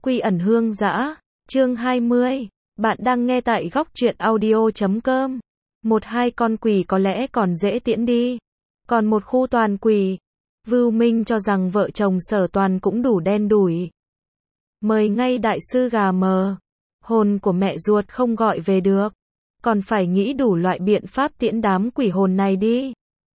Quy ẩn hương dã, chương 20. Bạn đang nghe tại góc truyện audio.com. Một hai con quỷ có lẽ còn dễ tiễn đi. Còn một khu toàn quỷ. Vưu Minh cho rằng vợ chồng Sở Toàn cũng đủ đen đủi. Mời ngay đại sư gà mờ. Hồn của mẹ ruột không gọi về được. Còn phải nghĩ đủ loại biện pháp tiễn đám quỷ hồn này đi.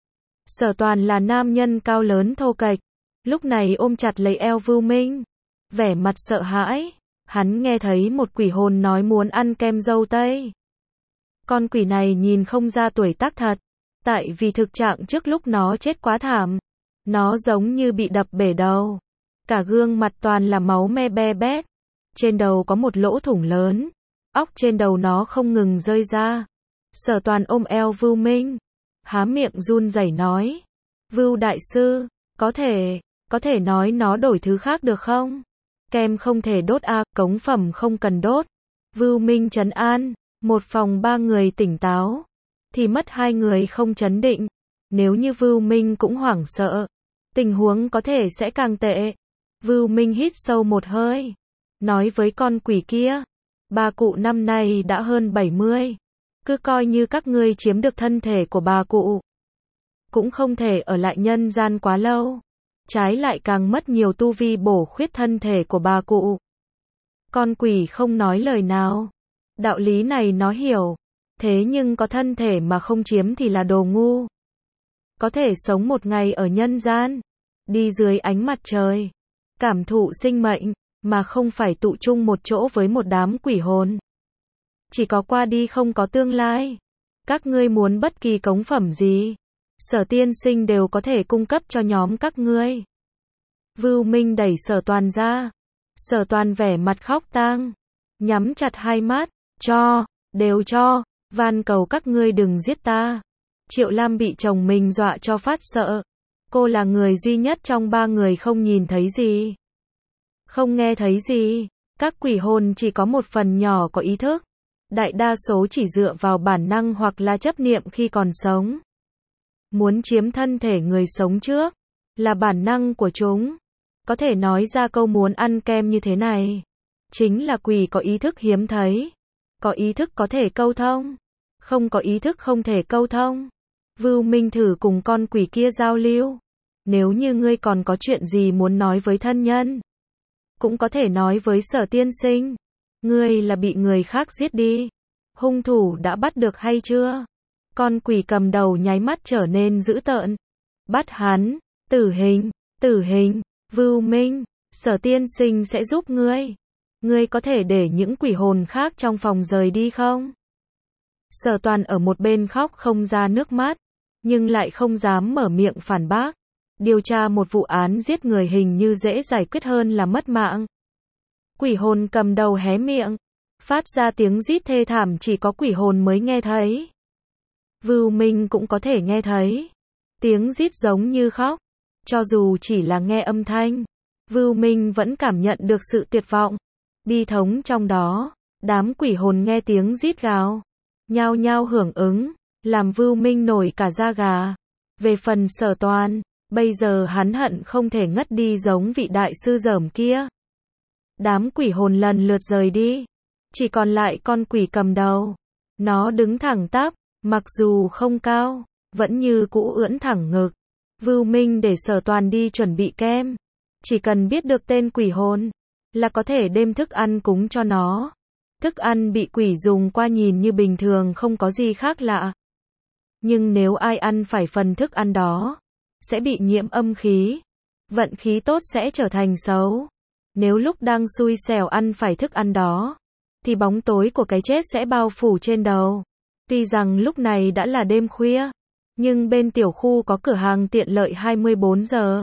Sở Toàn là nam nhân cao lớn thô kệch. Lúc này ôm chặt lấy eo Vưu Minh. Vẻ mặt sợ hãi. Hắn nghe thấy một quỷ hồn nói muốn ăn kem dâu tây. Con quỷ này nhìn không ra tuổi tác thật. Tại vì thực trạng trước lúc nó chết quá thảm. Nó giống như bị đập bể đầu. Cả gương mặt toàn là máu me be bét. Trên đầu có một lỗ thủng lớn. Óc trên đầu nó không ngừng rơi ra. Sở Toàn ôm eo Vưu Minh. Há miệng run rẩy nói. Vưu đại sư, có thể nói nó đổi thứ khác được không? Kem không thể đốt à, cống phẩm không cần đốt. Vưu Minh trấn an, một phòng ba người tỉnh táo. Thì mất hai người không trấn định. Nếu như Vưu Minh cũng hoảng sợ, tình huống có thể sẽ càng tệ. Vưu Minh hít sâu một hơi. Nói với con quỷ kia. Bà cụ năm nay đã hơn 70. Cứ coi như các ngươi chiếm được thân thể của bà cụ. Cũng không thể ở lại nhân gian quá lâu. Trái lại càng mất nhiều tu vi bổ khuyết thân thể của bà cụ. Con quỷ không nói lời nào. Đạo lý này nó hiểu. Thế nhưng có thân thể mà không chiếm thì là đồ ngu. Có thể sống một ngày ở nhân gian. Đi dưới ánh mặt trời. Cảm thụ sinh mệnh. Mà không phải tụ chung một chỗ với một đám quỷ hồn. Chỉ có qua đi không có tương lai. Các ngươi muốn bất kỳ cống phẩm gì. Sở tiên sinh đều có thể cung cấp cho nhóm các ngươi. Vưu Minh đẩy Sở Toàn ra. Sở Toàn vẻ mặt khóc tang. Nhắm chặt hai mắt. Đều cho. Van cầu các ngươi đừng giết ta. Triệu Lam bị chồng mình dọa cho phát sợ. Cô là người duy nhất trong ba người không nhìn thấy gì. Không nghe thấy gì. Các quỷ hồn chỉ có một phần nhỏ có ý thức. Đại đa số chỉ dựa vào bản năng hoặc là chấp niệm khi còn sống. Muốn chiếm thân thể người sống trước. Là bản năng của chúng. Có thể nói ra câu muốn ăn kem như thế này. Chính là quỷ có ý thức hiếm thấy. Có ý thức có thể câu thông. Không có ý thức không thể câu thông. Vưu Minh thử cùng con quỷ kia giao lưu. Nếu như ngươi còn có chuyện gì muốn nói với thân nhân. Cũng có thể nói với Sở tiên sinh. Ngươi là bị người khác giết đi. Hung thủ đã bắt được hay chưa? Con quỷ cầm đầu nháy mắt trở nên dữ tợn. Bắt hắn. Tử hình. Vưu Minh. Sở tiên sinh sẽ giúp ngươi. Ngươi có thể để những quỷ hồn khác trong phòng rời đi không? Sở Toàn ở một bên khóc không ra nước mắt. Nhưng lại không dám mở miệng phản bác. Điều tra một vụ án giết người hình như dễ giải quyết hơn là mất mạng. Quỷ hồn cầm đầu hé miệng. Phát ra tiếng rít thê thảm chỉ có quỷ hồn mới nghe thấy. Vưu Minh cũng có thể nghe thấy. Tiếng rít giống như khóc. Cho dù chỉ là nghe âm thanh. Vưu Minh vẫn cảm nhận được sự tuyệt vọng. Bi thống trong đó. Đám quỷ hồn nghe tiếng rít gào. Nhao nhao hưởng ứng. Làm Vưu Minh nổi cả da gà. Về phần Sở Toàn. Bây giờ hắn hận không thể ngất đi giống vị đại sư dởm kia. Đám quỷ hồn lần lượt rời đi. Chỉ còn lại con quỷ cầm đầu. Nó đứng thẳng tắp, mặc dù không cao, vẫn như cũ ưỡn thẳng ngực. Vưu Minh để Sở Toàn đi chuẩn bị kem. Chỉ cần biết được tên quỷ hồn, là có thể đem thức ăn cúng cho nó. Thức ăn bị quỷ dùng qua nhìn như bình thường không có gì khác lạ. Nhưng nếu ai ăn phải phần thức ăn đó, sẽ bị nhiễm âm khí. Vận khí tốt sẽ trở thành xấu. Nếu lúc đang xui xẻo ăn phải thức ăn đó, thì bóng tối của cái chết sẽ bao phủ trên đầu. Tuy rằng lúc này đã là đêm khuya, nhưng bên tiểu khu có cửa hàng tiện lợi 24 giờ.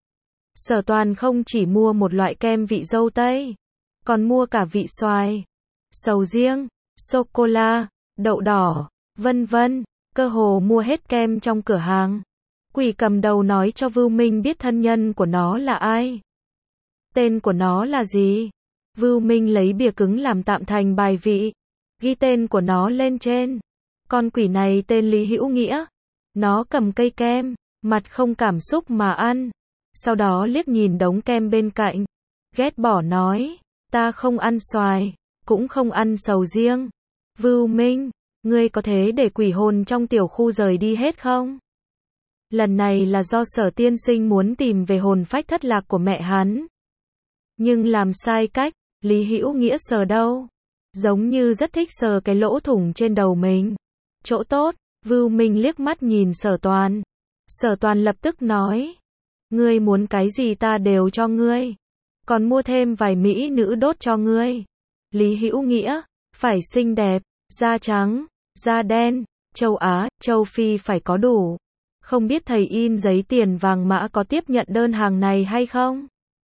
Sở Toàn không chỉ mua một loại kem vị dâu tây, còn mua cả vị xoài, sầu riêng, sô-cô-la, đậu đỏ, vân vân, cơ hồ mua hết kem trong cửa hàng. Quỷ cầm đầu nói cho Vưu Minh biết thân nhân của nó là ai. Tên của nó là gì? Vưu Minh lấy bìa cứng làm tạm thành bài vị. Ghi tên của nó lên trên. Con quỷ này tên Lý Hữu Nghĩa. Nó cầm cây kem, mặt không cảm xúc mà ăn. Sau đó liếc nhìn đống kem bên cạnh. Ghét bỏ nói. Ta không ăn xoài, cũng không ăn sầu riêng. Vưu Minh, ngươi có thế để quỷ hồn trong tiểu khu rời đi hết không? Lần này là do Sở tiên sinh muốn tìm về hồn phách thất lạc của mẹ hắn. Nhưng làm sai cách, Lý Hữu Nghĩa sờ đâu? Giống như rất thích sờ cái lỗ thủng trên đầu mình. Chỗ tốt, Vưu Minh liếc mắt nhìn Sở Toàn. Sở Toàn lập tức nói. Ngươi muốn cái gì ta đều cho ngươi. Còn mua thêm vài mỹ nữ đốt cho ngươi. Lý Hữu Nghĩa, phải xinh đẹp, da trắng, da đen, châu Á, châu Phi phải có đủ. Không biết thầy in giấy tiền vàng mã có tiếp nhận đơn hàng này hay không?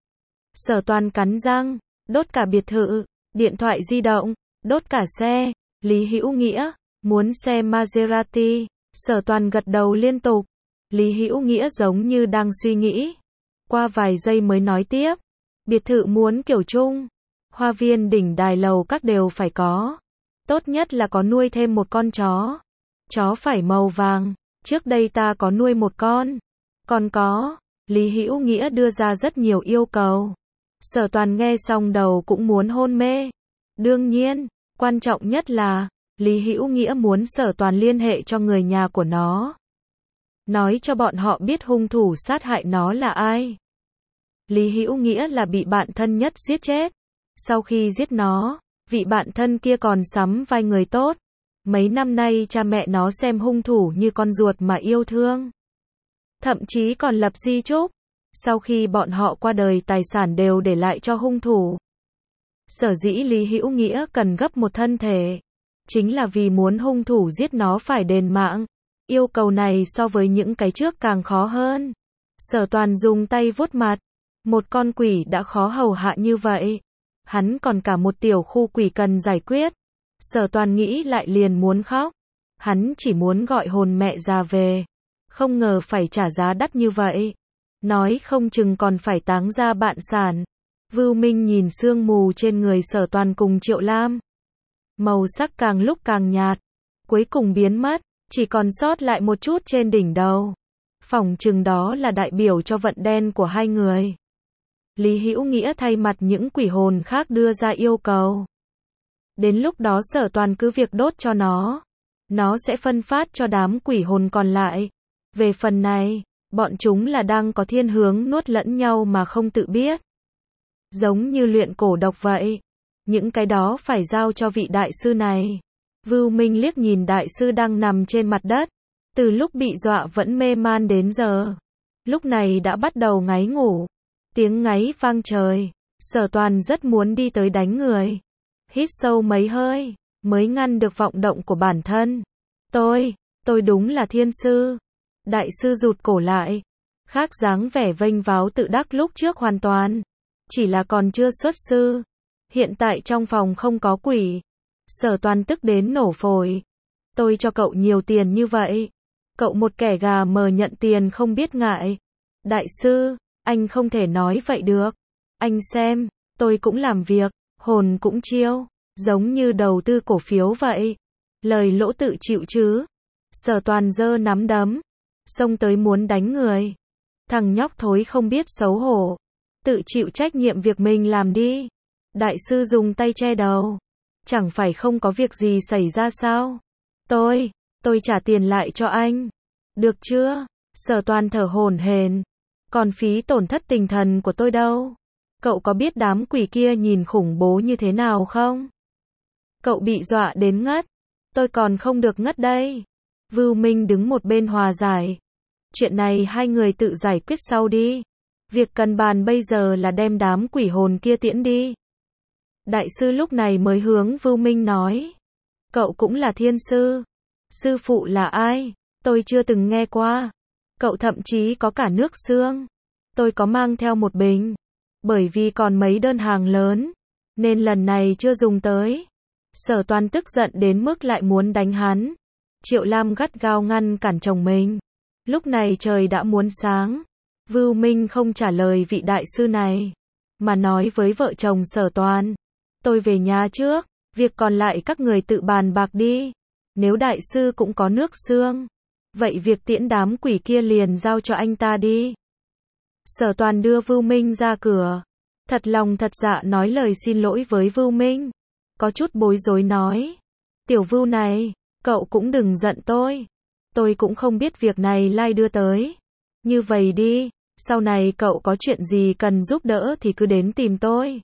Sở Toàn cắn răng, đốt cả biệt thự, điện thoại di động, đốt cả xe. Lý Hữu Nghĩa, muốn xe Maserati. Sở Toàn gật đầu liên tục. Lý Hữu Nghĩa giống như đang suy nghĩ. Qua vài giây mới nói tiếp. Biệt thự muốn kiểu chung. Hoa viên đỉnh đài lầu các đều phải có. Tốt nhất là có nuôi thêm một con chó. Chó phải màu vàng. Trước đây ta có nuôi một con. Còn có. Lý Hữu Nghĩa đưa ra rất nhiều yêu cầu. Sở Toàn nghe xong đầu cũng muốn hôn mê. Đương nhiên, quan trọng nhất là, Lý Hữu Nghĩa muốn Sở Toàn liên hệ cho người nhà của nó. Nói cho bọn họ biết hung thủ sát hại nó là ai. Lý Hữu Nghĩa là bị bạn thân nhất giết chết. Sau khi giết nó, vị bạn thân kia còn sắm vai người tốt. Mấy năm nay cha mẹ nó xem hung thủ như con ruột mà yêu thương. Thậm chí còn lập di chúc. Sau khi bọn họ qua đời tài sản đều để lại cho hung thủ. Sở dĩ Lý Hữu Nghĩa cần gấp một thân thể. Chính là vì muốn hung thủ giết nó phải đền mạng. Yêu cầu này so với những cái trước càng khó hơn. Sở Toàn dùng tay vuốt mặt. Một con quỷ đã khó hầu hạ như vậy. Hắn còn cả một tiểu khu quỷ cần giải quyết. Sở Toàn nghĩ lại liền muốn khóc. Hắn chỉ muốn gọi hồn mẹ già về. Không ngờ phải trả giá đắt như vậy. Nói không chừng còn phải táng ra bạn sản. Vưu Minh nhìn sương mù trên người Sở Toàn cùng Triệu Lam. Màu sắc càng lúc càng nhạt. Cuối cùng biến mất. Chỉ còn sót lại một chút trên đỉnh đầu. Phỏng chừng đó là đại biểu cho vận đen của hai người. Lý Hữu Nghĩa thay mặt những quỷ hồn khác đưa ra yêu cầu. Đến lúc đó Sở Toàn cứ việc đốt cho nó. Nó sẽ phân phát cho đám quỷ hồn còn lại. Về phần này, bọn chúng là đang có thiên hướng nuốt lẫn nhau mà không tự biết. Giống như luyện cổ độc vậy. Những cái đó phải giao cho vị đại sư này. Vưu Minh liếc nhìn đại sư đang nằm trên mặt đất. Từ lúc bị dọa vẫn mê man đến giờ. Lúc này đã bắt đầu ngáy ngủ. Tiếng ngáy vang trời. Sở Toàn rất muốn đi tới đánh người. Hít sâu mấy hơi, mới ngăn được vọng động của bản thân. Tôi đúng là thiên sư. Đại sư rụt cổ lại. Khác dáng vẻ vênh váo tự đắc lúc trước hoàn toàn. Chỉ là còn chưa xuất sư. Hiện tại trong phòng không có quỷ. Sở Toàn tức đến nổ phổi. Tôi cho cậu nhiều tiền như vậy. Cậu một kẻ gà mờ nhận tiền không biết ngại. Đại sư, anh không thể nói vậy được. Anh xem, tôi cũng làm việc, hồn cũng chiêu. Giống như đầu tư cổ phiếu vậy. Lời lỗ tự chịu chứ. Sở Toàn giơ nắm đấm. Xông tới muốn đánh người. Thằng nhóc thối không biết xấu hổ. Tự chịu trách nhiệm việc mình làm đi. Đại sư dùng tay che đầu. Chẳng phải không có việc gì xảy ra sao? Tôi trả tiền lại cho anh. Được chưa? Sở Toàn thở hổn hển. Còn phí tổn thất tinh thần của tôi đâu? Cậu có biết đám quỷ kia nhìn khủng bố như thế nào không? Cậu bị dọa đến ngất. Tôi còn không được ngất đây. Vưu Minh đứng một bên hòa giải. Chuyện này hai người tự giải quyết sau đi. Việc cần bàn bây giờ là đem đám quỷ hồn kia tiễn đi. Đại sư lúc này mới hướng Vưu Minh nói. Cậu cũng là thiên sư. Sư phụ là ai? Tôi chưa từng nghe qua. Cậu thậm chí có cả nước xương. Tôi có mang theo một bình. Bởi vì còn mấy đơn hàng lớn. Nên lần này chưa dùng tới. Sở Toàn tức giận đến mức lại muốn đánh hắn. Triệu Lam gắt gao ngăn cản chồng mình. Lúc này trời đã muốn sáng. Vưu Minh không trả lời vị đại sư này. Mà nói với vợ chồng Sở Toàn. Tôi về nhà trước. Việc còn lại các người tự bàn bạc đi. Nếu đại sư cũng có nước xương. Vậy việc tiễn đám quỷ kia liền giao cho anh ta đi. Sở Toàn đưa Vưu Minh ra cửa. Thật lòng thật dạ nói lời xin lỗi với Vưu Minh. Có chút bối rối nói. Tiểu Vưu này, cậu cũng đừng giận tôi. Tôi cũng không biết việc này lai đưa tới. Như vậy đi, sau này cậu có chuyện gì cần giúp đỡ thì cứ đến tìm tôi.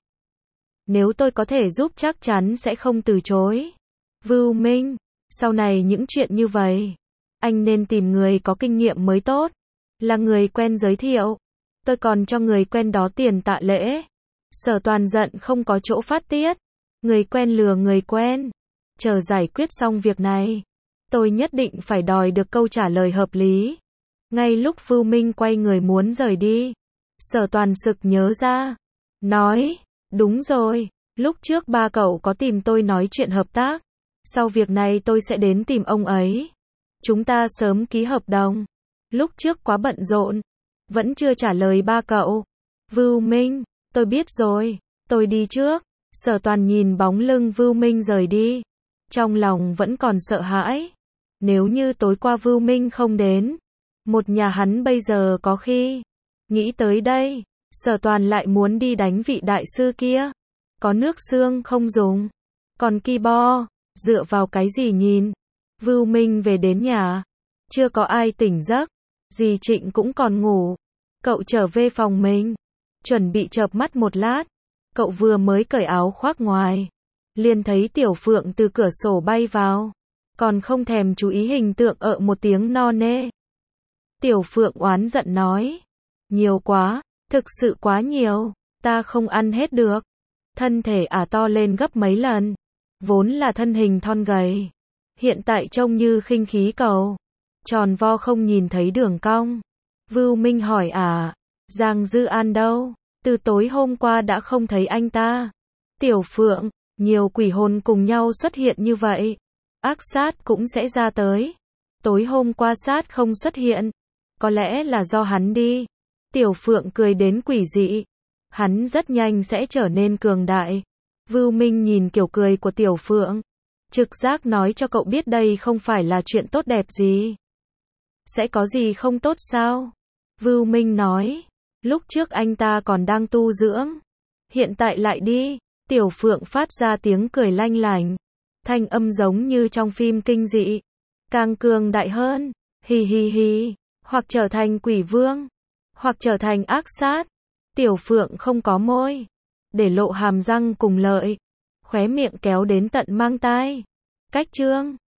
Nếu tôi có thể giúp chắc chắn sẽ không từ chối. Vưu Minh, sau này những chuyện như vậy, anh nên tìm người có kinh nghiệm mới tốt. Là người quen giới thiệu. Tôi còn cho người quen đó tiền tạ lễ. Sở Toàn giận không có chỗ phát tiết. Người quen lừa người quen. Chờ giải quyết xong việc này, tôi nhất định phải đòi được câu trả lời hợp lý. Ngay lúc Vưu Minh quay người muốn rời đi, Sở Toàn sực nhớ ra. Nói, đúng rồi, lúc trước ba cậu có tìm tôi nói chuyện hợp tác. Sau việc này tôi sẽ đến tìm ông ấy. Chúng ta sớm ký hợp đồng. Lúc trước quá bận rộn, vẫn chưa trả lời ba cậu. Vưu Minh, tôi biết rồi, tôi đi trước. Sở Toàn nhìn bóng lưng Vưu Minh rời đi. Trong lòng vẫn còn sợ hãi. Nếu như tối qua Vưu Minh không đến, một nhà hắn bây giờ có khi. Nghĩ tới đây, Sở Toàn lại muốn đi đánh vị đại sư kia. Có nước xương không dùng. Còn keyboard, dựa vào cái gì nhìn. Vưu Minh về đến nhà. Chưa có ai tỉnh giấc. Dì Trịnh cũng còn ngủ. Cậu trở về phòng mình. Chuẩn bị chợp mắt một lát. Cậu vừa mới cởi áo khoác ngoài. Liền thấy Tiểu Phượng từ cửa sổ bay vào. Còn không thèm chú ý hình tượng một tiếng no nê. Tiểu Phượng oán giận nói. Nhiều quá, thực sự quá nhiều. Ta không ăn hết được. Thân thể to lên gấp mấy lần. Vốn là thân hình thon gầy. Hiện tại trông như khinh khí cầu. Tròn vo không nhìn thấy đường cong. Vưu Minh hỏi Giang Dư An đâu? Từ tối hôm qua đã không thấy anh ta. Tiểu Phượng, nhiều quỷ hồn cùng nhau xuất hiện như vậy. Ác sát cũng sẽ ra tới. Tối hôm qua sát không xuất hiện. Có lẽ là do hắn đi. Tiểu Phượng cười đến quỷ dị. Hắn rất nhanh sẽ trở nên cường đại. Vưu Minh nhìn kiểu cười của Tiểu Phượng. Trực giác nói cho cậu biết đây không phải là chuyện tốt đẹp gì. Sẽ có gì không tốt sao? Vưu Minh nói. Lúc trước anh ta còn đang tu dưỡng. Hiện tại lại đi. Tiểu Phượng phát ra tiếng cười lanh lảnh. Thanh âm giống như trong phim kinh dị. Càng cường đại hơn. Hi hi hi. Hoặc trở thành quỷ vương. Hoặc trở thành ác sát. Tiểu Phượng không có môi. Để lộ hàm răng cùng lợi. Khóe miệng kéo đến tận mang tai. Cách chương